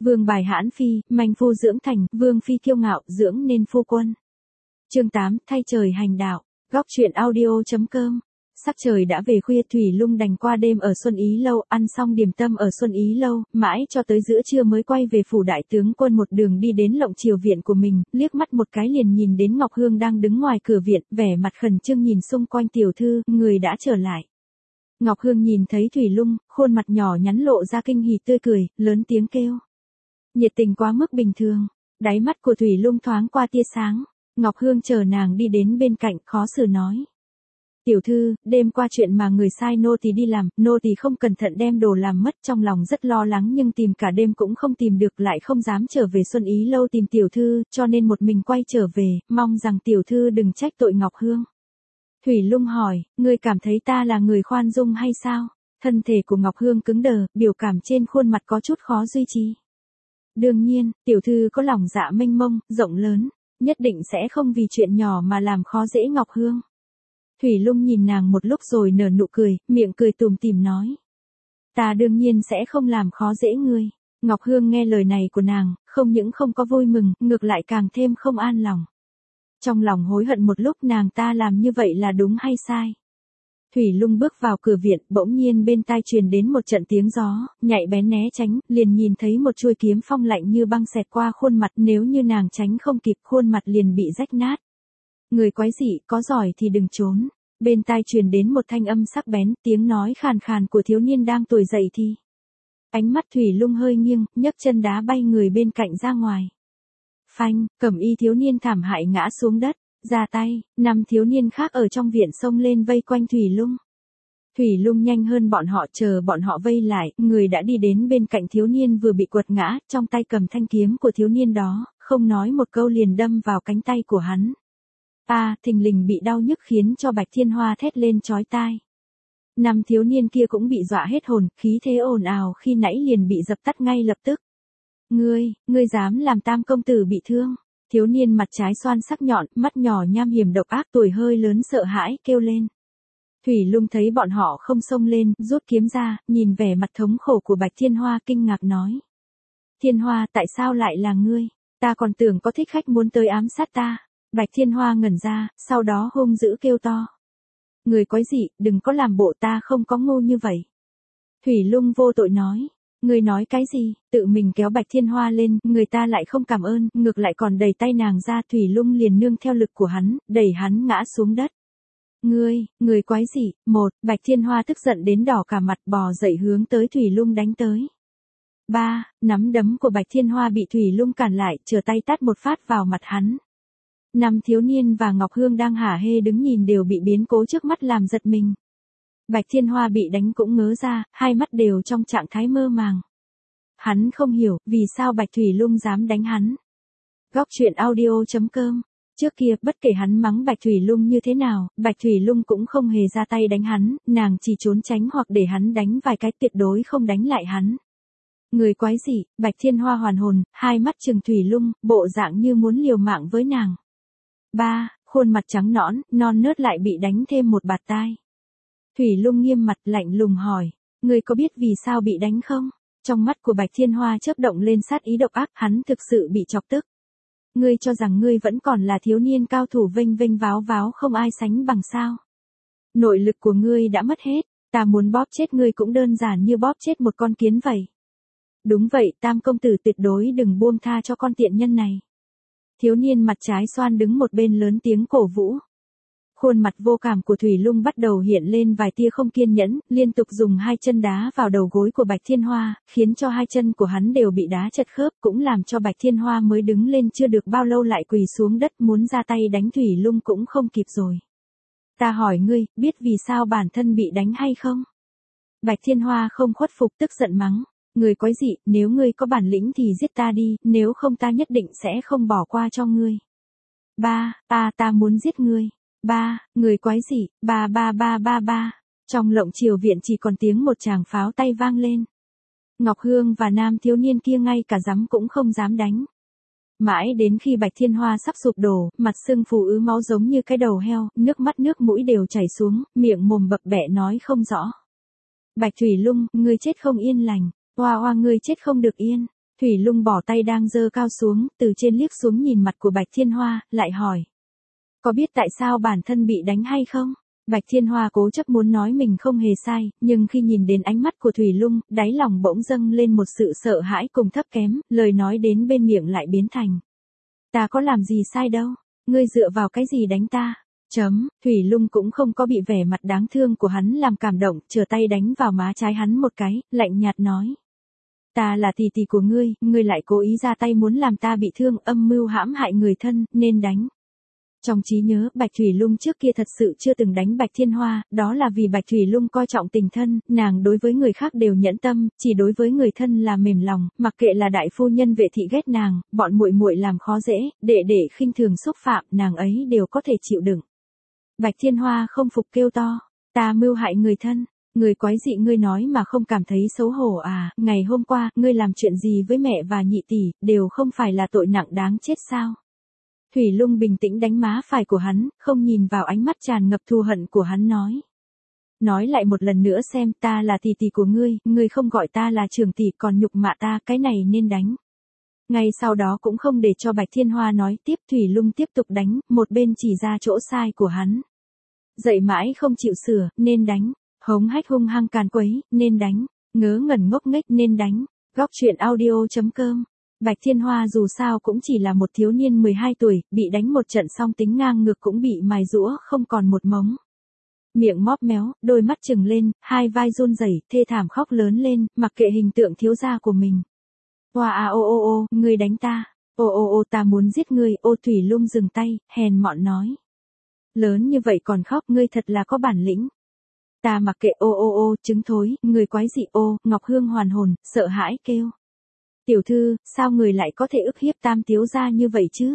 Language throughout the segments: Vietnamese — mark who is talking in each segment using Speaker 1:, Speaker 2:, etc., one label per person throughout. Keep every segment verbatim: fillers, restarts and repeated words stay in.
Speaker 1: Vương bài hãn phi, manh phu dưỡng thành, vương phi kiêu ngạo, dưỡng nên phu quân. Chương tám, thay trời hành đạo. Góc truyện audio.com. Sắc trời đã về khuya, Thủy Lung đành qua đêm ở Xuân Ý Lâu, ăn xong điểm tâm ở Xuân Ý Lâu, mãi cho tới giữa trưa mới quay về phủ đại tướng quân, một đường đi đến Lộng Triều viện của mình, liếc mắt một cái liền nhìn đến Ngọc Hương đang đứng ngoài cửa viện, vẻ mặt khẩn trương nhìn xung quanh. Tiểu thư, người đã trở lại. Ngọc Hương nhìn thấy Thủy Lung, khuôn mặt nhỏ nhắn lộ ra kinh hỉ tươi cười, lớn tiếng kêu. Nhiệt tình quá mức bình thường, đáy mắt của Thủy Lung thoáng qua tia sáng. Ngọc Hương chờ nàng đi đến bên cạnh, khó xử nói. Tiểu thư, đêm qua chuyện mà người sai nô tỳ đi làm, nô tỳ không cẩn thận đem đồ làm mất, trong lòng rất lo lắng nhưng tìm cả đêm cũng không tìm được, lại không dám trở về Xuân Ý Lâu tìm tiểu thư, cho nên một mình quay trở về, mong rằng tiểu thư đừng trách tội. Ngọc Hương. Thủy Lung hỏi, ngươi cảm thấy ta là người khoan dung hay sao? Thân thể của Ngọc Hương cứng đờ, biểu cảm trên khuôn mặt có chút khó duy trì. Đương nhiên, tiểu thư có lòng dạ mênh mông, rộng lớn, nhất định sẽ không vì chuyện nhỏ mà làm khó dễ Ngọc Hương. Thủy Lung nhìn nàng một lúc rồi nở nụ cười, miệng cười tủm tỉm nói. Ta đương nhiên sẽ không làm khó dễ ngươi. Ngọc Hương nghe lời này của nàng, không những không có vui mừng, ngược lại càng thêm không an lòng. Trong lòng hối hận một lúc, nàng ta làm như vậy là đúng hay sai? Thủy Lung bước vào cửa viện, bỗng nhiên bên tai truyền đến một trận tiếng gió, nhạy bén né tránh, liền nhìn thấy một chuôi kiếm phong lạnh như băng xẹt qua khuôn mặt, nếu như nàng tránh không kịp, khuôn mặt liền bị rách nát. Người quái dị, có giỏi thì đừng trốn. Bên tai truyền đến một thanh âm sắc bén, tiếng nói khàn khàn của thiếu niên đang tuổi dậy thì. Ánh mắt Thủy Lung hơi nghiêng, nhấc chân đá bay người bên cạnh ra ngoài. Phanh, cẩm y thiếu niên thảm hại ngã xuống đất, ra tay, năm thiếu niên khác ở trong viện xông lên vây quanh Thủy Lung. Thủy Lung nhanh hơn bọn họ, chờ bọn họ vây lại, người đã đi đến bên cạnh thiếu niên vừa bị quật ngã, trong tay cầm thanh kiếm của thiếu niên đó, không nói một câu liền đâm vào cánh tay của hắn. À, thình lình bị đau nhức khiến cho Bạch Thiên Hoa thét lên chói tai. Năm thiếu niên kia cũng bị dọa hết hồn, khí thế ồn ào khi nãy liền bị dập tắt ngay lập tức. Ngươi, ngươi dám làm tam công tử bị thương? Thiếu niên mặt trái xoan sắc nhọn, mắt nhỏ nham hiểm độc ác, tuổi hơi lớn sợ hãi, kêu lên. Thủy Lung thấy bọn họ không xông lên, rút kiếm ra, nhìn vẻ mặt thống khổ của Bạch Thiên Hoa kinh ngạc nói. Thiên Hoa, tại sao lại là ngươi? Ta còn tưởng có thích khách muốn tới ám sát ta. Bạch Thiên Hoa ngẩn ra, sau đó hung dữ kêu to. Người quái dị, đừng có làm bộ, ta không có ngu như vậy. Thủy Lung vô tội nói. Người nói cái gì? Tự mình kéo Bạch Thiên Hoa lên, người ta lại không cảm ơn, ngược lại còn đẩy tay nàng ra. Thủy Lung liền nương theo lực của hắn, đẩy hắn ngã xuống đất. Ngươi, người quái dị, một, Bạch Thiên Hoa tức giận đến đỏ cả mặt, bò dậy hướng tới Thủy Lung đánh tới. Ba, nắm đấm của Bạch Thiên Hoa bị Thủy Lung cản lại, trở tay tát một phát vào mặt hắn. Năm thiếu niên và Ngọc Hương đang hả hê đứng nhìn đều bị biến cố trước mắt làm giật mình. Bạch Thiên Hoa bị đánh cũng ngớ ra, hai mắt đều trong trạng thái mơ màng. Hắn không hiểu, vì sao Bạch Thủy Lung dám đánh hắn. Góc truyện audio.com. Trước kia, bất kể hắn mắng Bạch Thủy Lung như thế nào, Bạch Thủy Lung cũng không hề ra tay đánh hắn, nàng chỉ trốn tránh hoặc để hắn đánh vài cái, tuyệt đối không đánh lại hắn. Người quái dị, Bạch Thiên Hoa hoàn hồn, hai mắt trừng Thủy Lung, bộ dạng như muốn liều mạng với nàng. Ba, khuôn mặt trắng nõn, non nớt lại bị đánh thêm một bạt tai. Thủy Lung nghiêm mặt lạnh lùng hỏi, ngươi có biết vì sao bị đánh không? Trong mắt của Bạch Thiên Hoa chớp động lên sát ý độc ác, hắn thực sự bị chọc tức. Ngươi cho rằng ngươi vẫn còn là thiếu niên cao thủ vênh vênh váo váo không ai sánh bằng sao? Nội lực của ngươi đã mất hết, ta muốn bóp chết ngươi cũng đơn giản như bóp chết một con kiến vậy. Đúng vậy, tam công tử tuyệt đối đừng buông tha cho con tiện nhân này. Thiếu niên mặt trái xoan đứng một bên lớn tiếng cổ vũ. Khuôn mặt vô cảm của Thủy Lung bắt đầu hiện lên vài tia không kiên nhẫn, liên tục dùng hai chân đá vào đầu gối của Bạch Thiên Hoa, khiến cho hai chân của hắn đều bị đá chật khớp, cũng làm cho Bạch Thiên Hoa mới đứng lên chưa được bao lâu lại quỳ xuống đất, muốn ra tay đánh Thủy Lung cũng không kịp rồi. Ta hỏi ngươi, biết vì sao bản thân bị đánh hay không? Bạch Thiên Hoa không khuất phục, tức giận mắng. Người quái dị, nếu ngươi có bản lĩnh thì giết ta đi, nếu không ta nhất định sẽ không bỏ qua cho ngươi. Ba, ta ta muốn giết ngươi. Ba, người quái dị, ba ba ba ba ba. Trong Lộng Triều viện chỉ còn tiếng một tràng pháo tay vang lên. Ngọc Hương và nam thiếu niên kia ngay cả dám cũng không dám đánh. Mãi đến khi Bạch Thiên Hoa sắp sụp đổ, mặt sưng phù ứ máu giống như cái đầu heo, nước mắt nước mũi đều chảy xuống, miệng mồm bập bẹ nói không rõ. Bạch Thủy Lung, ngươi chết không yên lành. Hoa hoa ngươi chết không được yên. Thủy Lung bỏ tay đang giơ cao xuống, từ trên liếc xuống nhìn mặt của Bạch Thiên Hoa, lại hỏi. Có biết tại sao bản thân bị đánh hay không? Bạch Thiên Hoa cố chấp muốn nói mình không hề sai, nhưng khi nhìn đến ánh mắt của Thủy Lung, đáy lòng bỗng dâng lên một sự sợ hãi cùng thấp kém, lời nói đến bên miệng lại biến thành. Ta có làm gì sai đâu, ngươi dựa vào cái gì đánh ta? Chấm, Thủy Lung cũng không có bị vẻ mặt đáng thương của hắn làm cảm động, trở tay đánh vào má trái hắn một cái, lạnh nhạt nói. Ta là tỷ tỷ của ngươi, ngươi lại cố ý ra tay muốn làm ta bị thương, âm mưu hãm hại người thân, nên đánh. Trong trí nhớ, Bạch Thủy Lung trước kia thật sự chưa từng đánh Bạch Thiên Hoa, đó là vì Bạch Thủy Lung coi trọng tình thân, nàng đối với người khác đều nhẫn tâm, chỉ đối với người thân là mềm lòng, mặc kệ là đại phu nhân Vệ thị ghét nàng, bọn muội muội làm khó dễ, đệ đệ khinh thường xúc phạm, nàng ấy đều có thể chịu đựng. Bạch Thiên Hoa không phục kêu to, ta mưu hại người thân, người quái dị ngươi nói mà không cảm thấy xấu hổ à, ngày hôm qua, ngươi làm chuyện gì với mẹ và nhị tỷ, đều không phải là tội nặng đáng chết sao? Thủy Lung bình tĩnh đánh má phải của hắn, không nhìn vào ánh mắt tràn ngập thù hận của hắn nói. Nói lại một lần nữa xem, ta là tỷ tỷ của ngươi, ngươi không gọi ta là trưởng tỷ còn nhục mạ ta, cái này nên đánh. Ngay sau đó cũng không để cho Bạch Thiên Hoa nói tiếp, Thủy Lung tiếp tục đánh, một bên chỉ ra chỗ sai của hắn. Dậy mãi không chịu sửa, nên đánh. Hống hách hung hăng càn quấy, nên đánh. Ngớ ngẩn ngốc nghếch, nên đánh. Góc truyện audio chấm com. Bạch Thiên Hoa dù sao cũng chỉ là một thiếu niên mười hai tuổi, bị đánh một trận xong tính ngang ngược cũng bị mài rũa không còn một mống. Miệng móp méo, đôi mắt trừng lên, hai vai run rẩy, thê thảm khóc lớn lên, mặc kệ hình tượng thiếu gia của mình. Hoa a ô ô ô, ngươi đánh ta. Ô ô ô ta muốn giết ngươi, ô Thủy Lung dừng tay, hèn mọn nói. Lớn như vậy còn khóc, ngươi thật là có bản lĩnh. Ta mặc kệ ô ô ô, trứng thối, người quái dị ô, Ngọc Hương hoàn hồn, sợ hãi kêu. Tiểu thư, sao người lại có thể ức hiếp tam thiếu gia như vậy chứ?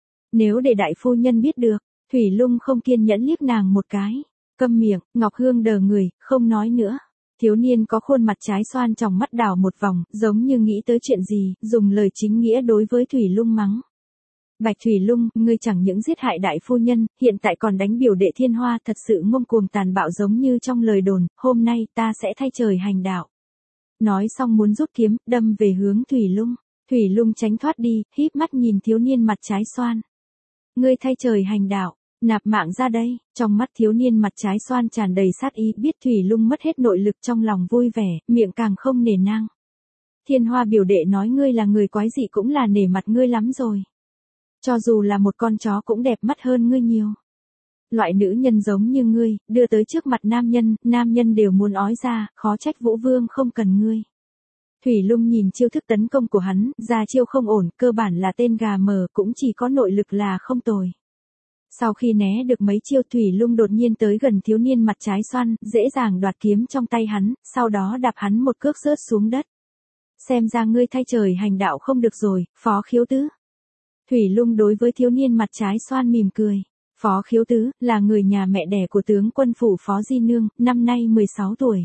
Speaker 1: Nếu để đại phu nhân biết được, Thủy Lung không kiên nhẫn liếc nàng một cái. Câm miệng, Ngọc Hương đờ người, không nói nữa. Thiếu niên có khuôn mặt trái xoan trong mắt đảo một vòng, giống như nghĩ tới chuyện gì, dùng lời chính nghĩa đối với Thủy Lung mắng. Bạch Thủy Lung, ngươi chẳng những giết hại đại phu nhân, hiện tại còn đánh biểu đệ Thiên Hoa, thật sự ngông cuồng tàn bạo giống như trong lời đồn, hôm nay ta sẽ thay trời hành đạo. Nói xong muốn rút kiếm, đâm về hướng Thủy Lung. Thủy Lung tránh thoát đi, híp mắt nhìn thiếu niên mặt trái xoan. Ngươi thay trời hành đạo, nạp mạng ra đây, trong mắt thiếu niên mặt trái xoan tràn đầy sát ý, biết Thủy Lung mất hết nội lực trong lòng vui vẻ, miệng càng không nể nang. Thiên Hoa biểu đệ nói ngươi là người quái dị cũng là nể mặt ngươi lắm rồi. Cho dù là một con chó cũng đẹp mắt hơn ngươi nhiều. Loại nữ nhân giống như ngươi, đưa tới trước mặt nam nhân, nam nhân đều muốn ói ra, khó trách Vũ Vương không cần ngươi. Thủy Lung nhìn chiêu thức tấn công của hắn, ra chiêu không ổn, cơ bản là tên gà mờ, cũng chỉ có nội lực là không tồi. Sau khi né được mấy chiêu, Thủy Lung đột nhiên tới gần thiếu niên mặt trái xoan, dễ dàng đoạt kiếm trong tay hắn, sau đó đạp hắn một cước rớt xuống đất. Xem ra ngươi thay trời hành đạo không được rồi, Phó Khiếu Tứ. Thủy Lung đối với thiếu niên mặt trái xoan mỉm cười. Phó Khiếu Tứ, là người nhà mẹ đẻ của tướng quân phủ Phó Di Nương, năm nay mười sáu tuổi.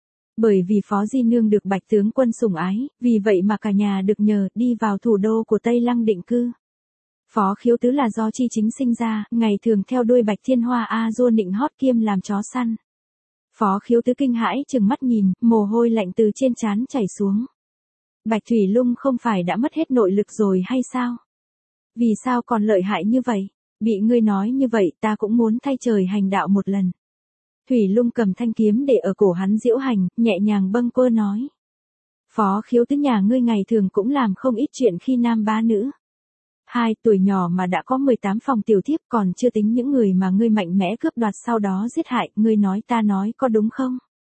Speaker 1: Bởi vì Phó Di Nương được Bạch tướng quân sủng ái, vì vậy mà cả nhà được nhờ đi vào thủ đô của Tây Lăng định cư. Phó Khiếu Tứ là do chi chính sinh ra, ngày thường theo đuôi Bạch Thiên Hoa A Dua nịnh hót kiêm làm chó săn. Phó Khiếu Tứ kinh hãi trừng mắt nhìn, mồ hôi lạnh từ trên trán chảy xuống. Bạch Thủy Lung không phải đã mất hết nội lực rồi hay sao? Vì sao còn lợi hại như vậy? Bị ngươi nói như vậy ta cũng muốn thay trời hành đạo một lần. Thủy Lung cầm thanh kiếm để ở cổ hắn diễu hành, nhẹ nhàng bâng quơ nói. Phó Khiếu Tứ nhà ngươi ngày thường cũng làm không ít chuyện khi nam bá nữ. Hai tuổi nhỏ mà đã có mười tám phòng tiểu thiếp, còn chưa tính những người mà ngươi mạnh mẽ cướp đoạt sau đó giết hại, ngươi nói ta nói có đúng không?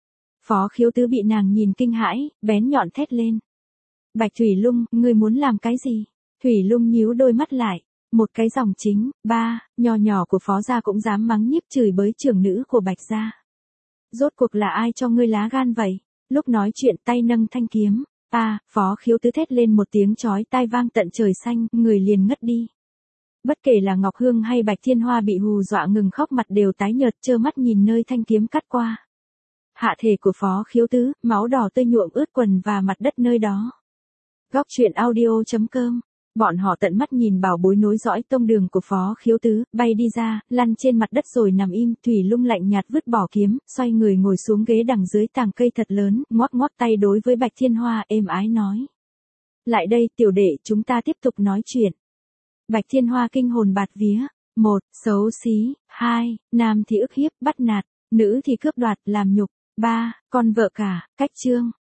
Speaker 1: Phó Khiếu Tứ bị nàng nhìn kinh hãi, bén nhọn thét lên. Bạch Thủy Lung, ngươi muốn làm cái gì? Thủy Lung nhíu đôi mắt lại. Một cái dòng chính, ba, nhỏ nhỏ của Phó gia cũng dám mắng nhiếc chửi bới trưởng nữ của Bạch gia. Rốt cuộc là ai cho ngươi lá gan vậy? Lúc nói chuyện tay nâng thanh kiếm. À, Phó Khiếu Tứ thét lên một tiếng chói tai vang tận trời xanh, người liền ngất đi. Bất kể là Ngọc Hương hay Bạch Thiên Hoa bị hù dọa ngừng khóc, mặt đều tái nhợt, trơ mắt nhìn nơi thanh kiếm cắt qua. Hạ thể của Phó Khiếu Tứ, máu đỏ tươi nhuộm ướt quần và mặt đất nơi đó. Góc truyện audio chấm com. Bọn họ tận mắt nhìn bảo bối nối dõi tông đường của Phó Khiếu Tứ, bay đi ra, lăn trên mặt đất rồi nằm im. Thủy Lung lạnh nhạt vứt bỏ kiếm, xoay người ngồi xuống ghế đằng dưới tàng cây thật lớn, ngoắc ngoắc tay đối với Bạch Thiên Hoa êm ái nói. Lại đây tiểu đệ chúng ta tiếp tục nói chuyện. Bạch Thiên Hoa kinh hồn bạt vía. Một, xấu xí. Hai, nam thì ức hiếp, bắt nạt. Nữ thì cướp đoạt, làm nhục. Ba, con vợ cả, cách chương.